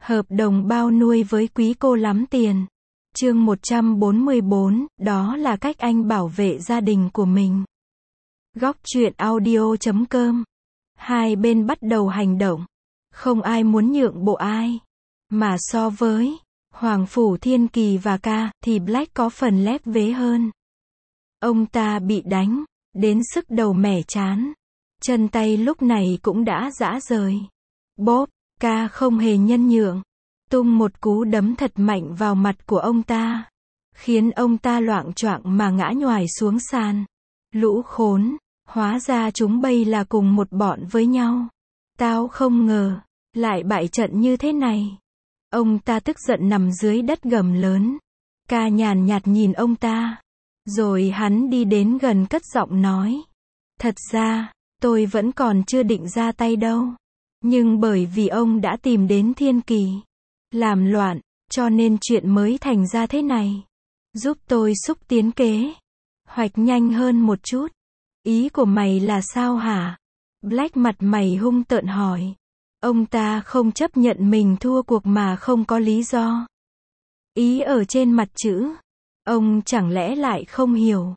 Hợp đồng bao nuôi với quý cô lắm tiền. Chương 144, đó là cách anh bảo vệ gia đình của mình. Góc truyện audio.com. Hai bên bắt đầu hành động. Không ai muốn nhượng bộ ai. Mà so với Hoàng Phủ Thiên Kỳ và Ca, thì Black có phần lép vế hơn. Ông ta bị đánh đến sức đầu mẻ chán. Chân tay lúc này cũng đã rã rời. Bốp, Ca không hề nhân nhượng. Tung một cú đấm thật mạnh vào mặt của ông ta. Khiến ông ta loạng choạng mà ngã nhoài xuống sàn. Lũ khốn, hóa ra chúng bay là cùng một bọn với nhau. Tao không ngờ, lại bại trận như thế này. Ông ta tức giận nằm dưới đất gầm lớn. Ca nhàn nhạt nhìn ông ta. Rồi hắn đi đến gần cất giọng nói. Thật ra, tôi vẫn còn chưa định ra tay đâu. Nhưng bởi vì ông đã tìm đến Thiên Kỳ, làm loạn, cho nên chuyện mới thành ra thế này. Giúp tôi xúc tiến kế hoạch nhanh hơn một chút. Ý của mày là sao hả? Black mặt mày hung tợn hỏi. Ông ta không chấp nhận mình thua cuộc mà không có lý do. Ý ở trên mặt chữ. Ông chẳng lẽ lại không hiểu?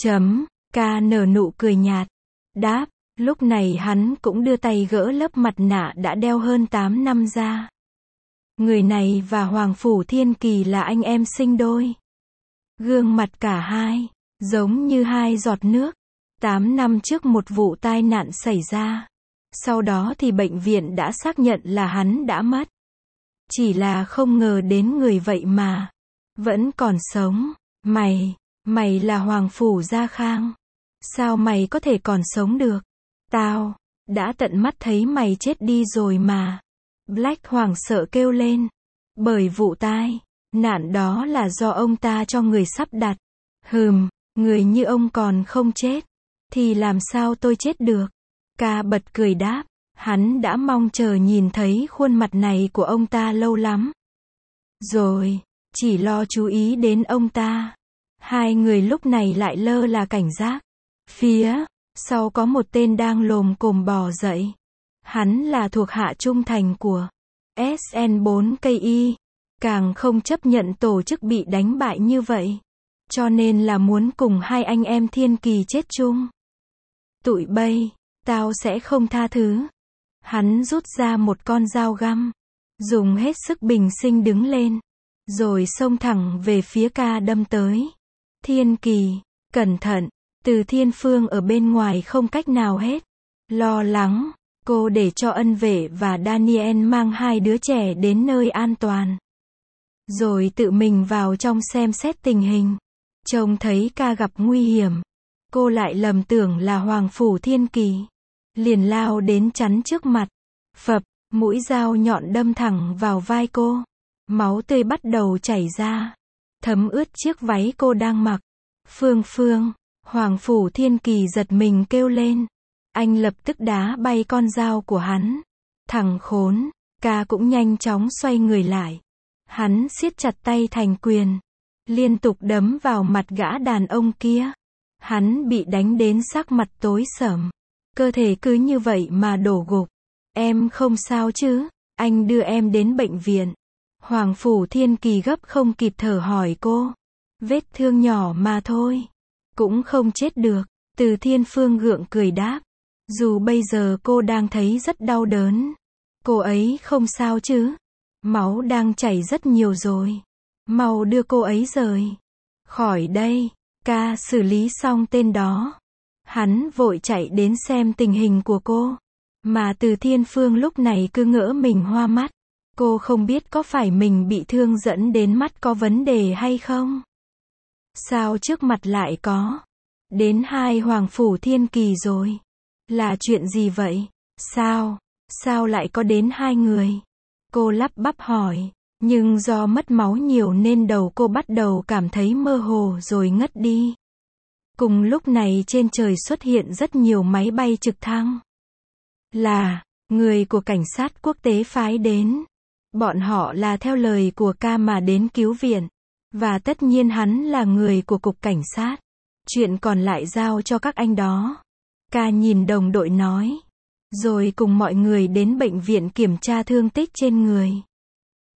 Ca nở nụ cười nhạt. Đáp, lúc này hắn cũng đưa tay gỡ lớp mặt nạ đã đeo hơn 8 năm ra. Người này và Hoàng Phủ Thiên Kỳ là anh em sinh đôi. Gương mặt cả hai, giống như hai giọt nước. 8 năm trước một vụ tai nạn xảy ra. Sau đó thì bệnh viện đã xác nhận là hắn đã mất. Chỉ là không ngờ đến người vậy mà vẫn còn sống. Mày là Hoàng Phủ Gia Khang. Sao mày có thể còn sống được? Tao đã tận mắt thấy mày chết đi rồi mà. Black hoảng sợ kêu lên. Bởi vụ tai nạn đó là do ông ta cho người sắp đặt. Người như ông còn không chết thì làm sao tôi chết được? Ca bật cười đáp. Hắn đã mong chờ nhìn thấy khuôn mặt này của ông ta lâu lắm rồi, chỉ lo chú ý đến ông ta. Hai người lúc này lại lơ là cảnh giác. Phía sau có một tên đang lồm cồm bò dậy. Hắn là thuộc hạ trung thành của SN4KI. Càng không chấp nhận tổ chức bị đánh bại như vậy. Cho nên là muốn cùng hai anh em Thiên Kỳ chết chung. Tụi bay, tao sẽ không tha thứ. Hắn rút ra một con dao găm. Dùng hết sức bình sinh đứng lên. Rồi xông thẳng về phía Ca đâm tới. Thiên Kỳ, cẩn thận. Từ Thiên Phương ở bên ngoài không cách nào hết lo lắng. Cô để cho ân vệ và Daniel mang hai đứa trẻ đến nơi an toàn. Rồi tự mình vào trong xem xét tình hình. Trông thấy Ca gặp nguy hiểm. Cô lại lầm tưởng là Hoàng Phủ Thiên Kỳ. Liền lao đến chắn trước mặt. Phập, mũi dao nhọn đâm thẳng vào vai cô. Máu tươi bắt đầu chảy ra. Thấm ướt chiếc váy cô đang mặc. Phương, Hoàng Phủ Thiên Kỳ giật mình kêu lên. Anh lập tức đá bay con dao của hắn. Thằng khốn. Ca cũng nhanh chóng xoay người lại. Hắn siết chặt tay thành quyền. Liên tục đấm vào mặt gã đàn ông kia. Hắn bị đánh đến sắc mặt tối sẫm. Cơ thể cứ như vậy mà đổ gục. Em không sao chứ? Anh đưa em đến bệnh viện. Hoàng Phủ Thiên Kỳ gấp không kịp thở hỏi cô. Vết thương nhỏ mà thôi. Cũng không chết được. Từ Thiên Phương gượng cười đáp. Dù bây giờ cô đang thấy rất đau đớn. Cô ấy không sao chứ? Máu đang chảy rất nhiều rồi. Mau đưa cô ấy rời khỏi đây. Ca xử lý xong tên đó. Hắn vội chạy đến xem tình hình của cô. Mà Từ Thiên Phương lúc này cứ ngỡ mình hoa mắt. Cô không biết có phải mình bị thương dẫn đến mắt có vấn đề hay không? Sao trước mặt lại có đến hai Hoàng Phủ Thiên Kỳ rồi? Là chuyện gì vậy? Sao lại có đến hai người? Cô lắp bắp hỏi. Nhưng do mất máu nhiều nên đầu cô bắt đầu cảm thấy mơ hồ rồi ngất đi. Cùng lúc này trên trời xuất hiện rất nhiều máy bay trực thăng. Là người của cảnh sát quốc tế phái đến. Bọn họ là theo lời của Ca mà đến cứu viện. Và tất nhiên hắn là người của cục cảnh sát. Chuyện còn lại giao cho các anh đó. Ca nhìn đồng đội nói. Rồi cùng mọi người đến bệnh viện kiểm tra thương tích trên người.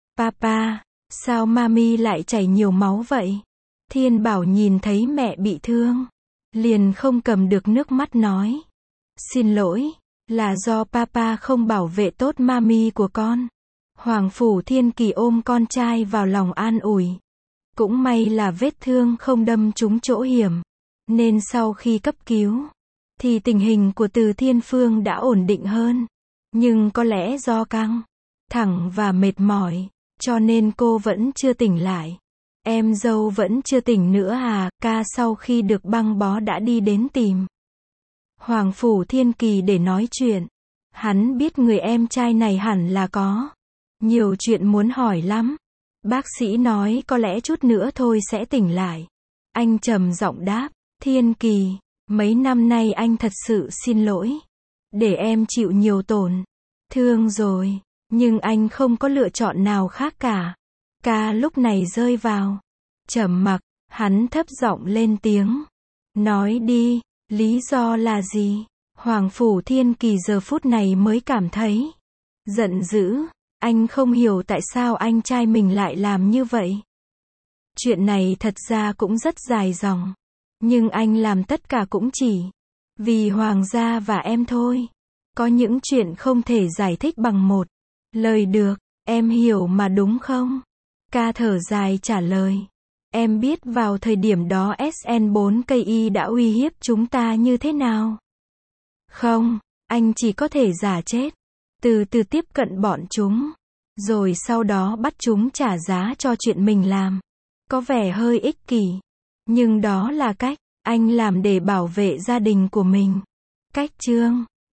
Papa, sao mami lại chảy nhiều máu vậy? Thiên Bảo nhìn thấy mẹ bị thương, liền không cầm được nước mắt nói. Xin lỗi, là do papa không bảo vệ tốt mami của con. Hoàng Phủ Thiên Kỳ ôm con trai vào lòng an ủi. Cũng may là vết thương không đâm trúng chỗ hiểm, nên sau khi cấp cứu, thì tình hình của Từ Thiên Phương đã ổn định hơn. Nhưng có lẽ do căng thẳng và mệt mỏi, cho nên cô vẫn chưa tỉnh lại. Em dâu vẫn chưa tỉnh nữa à? Ca sau khi được băng bó đã đi đến tìm Hoàng Phủ Thiên Kỳ để nói chuyện. Hắn biết người em trai này hẳn là có nhiều chuyện muốn hỏi lắm. Bác sĩ nói có lẽ chút nữa thôi sẽ tỉnh lại. Anh trầm giọng đáp. Thiên Kỳ, mấy năm nay anh thật sự xin lỗi, để em chịu nhiều tổn thương rồi, nhưng anh không có lựa chọn nào khác cả. Ca lúc này rơi vào trầm mặc, hắn thấp giọng lên tiếng. Nói đi, lý do là gì? Hoàng Phủ Thiên Kỳ giờ phút này mới cảm thấy giận dữ. Anh không hiểu tại sao anh trai mình lại làm như vậy. Chuyện này thật ra cũng rất dài dòng, nhưng anh làm tất cả cũng chỉ vì Hoàng gia và em thôi. Có những chuyện không thể giải thích bằng một lời được, em hiểu mà đúng không? Ca thở dài trả lời. Em biết vào thời điểm đó SN4KI đã uy hiếp chúng ta như thế nào. Không, anh chỉ có thể giả chết, từ từ tiếp cận bọn chúng, rồi sau đó bắt chúng trả giá cho chuyện mình làm. Có vẻ hơi ích kỷ, nhưng đó là cách anh làm để bảo vệ gia đình của mình. Cách chương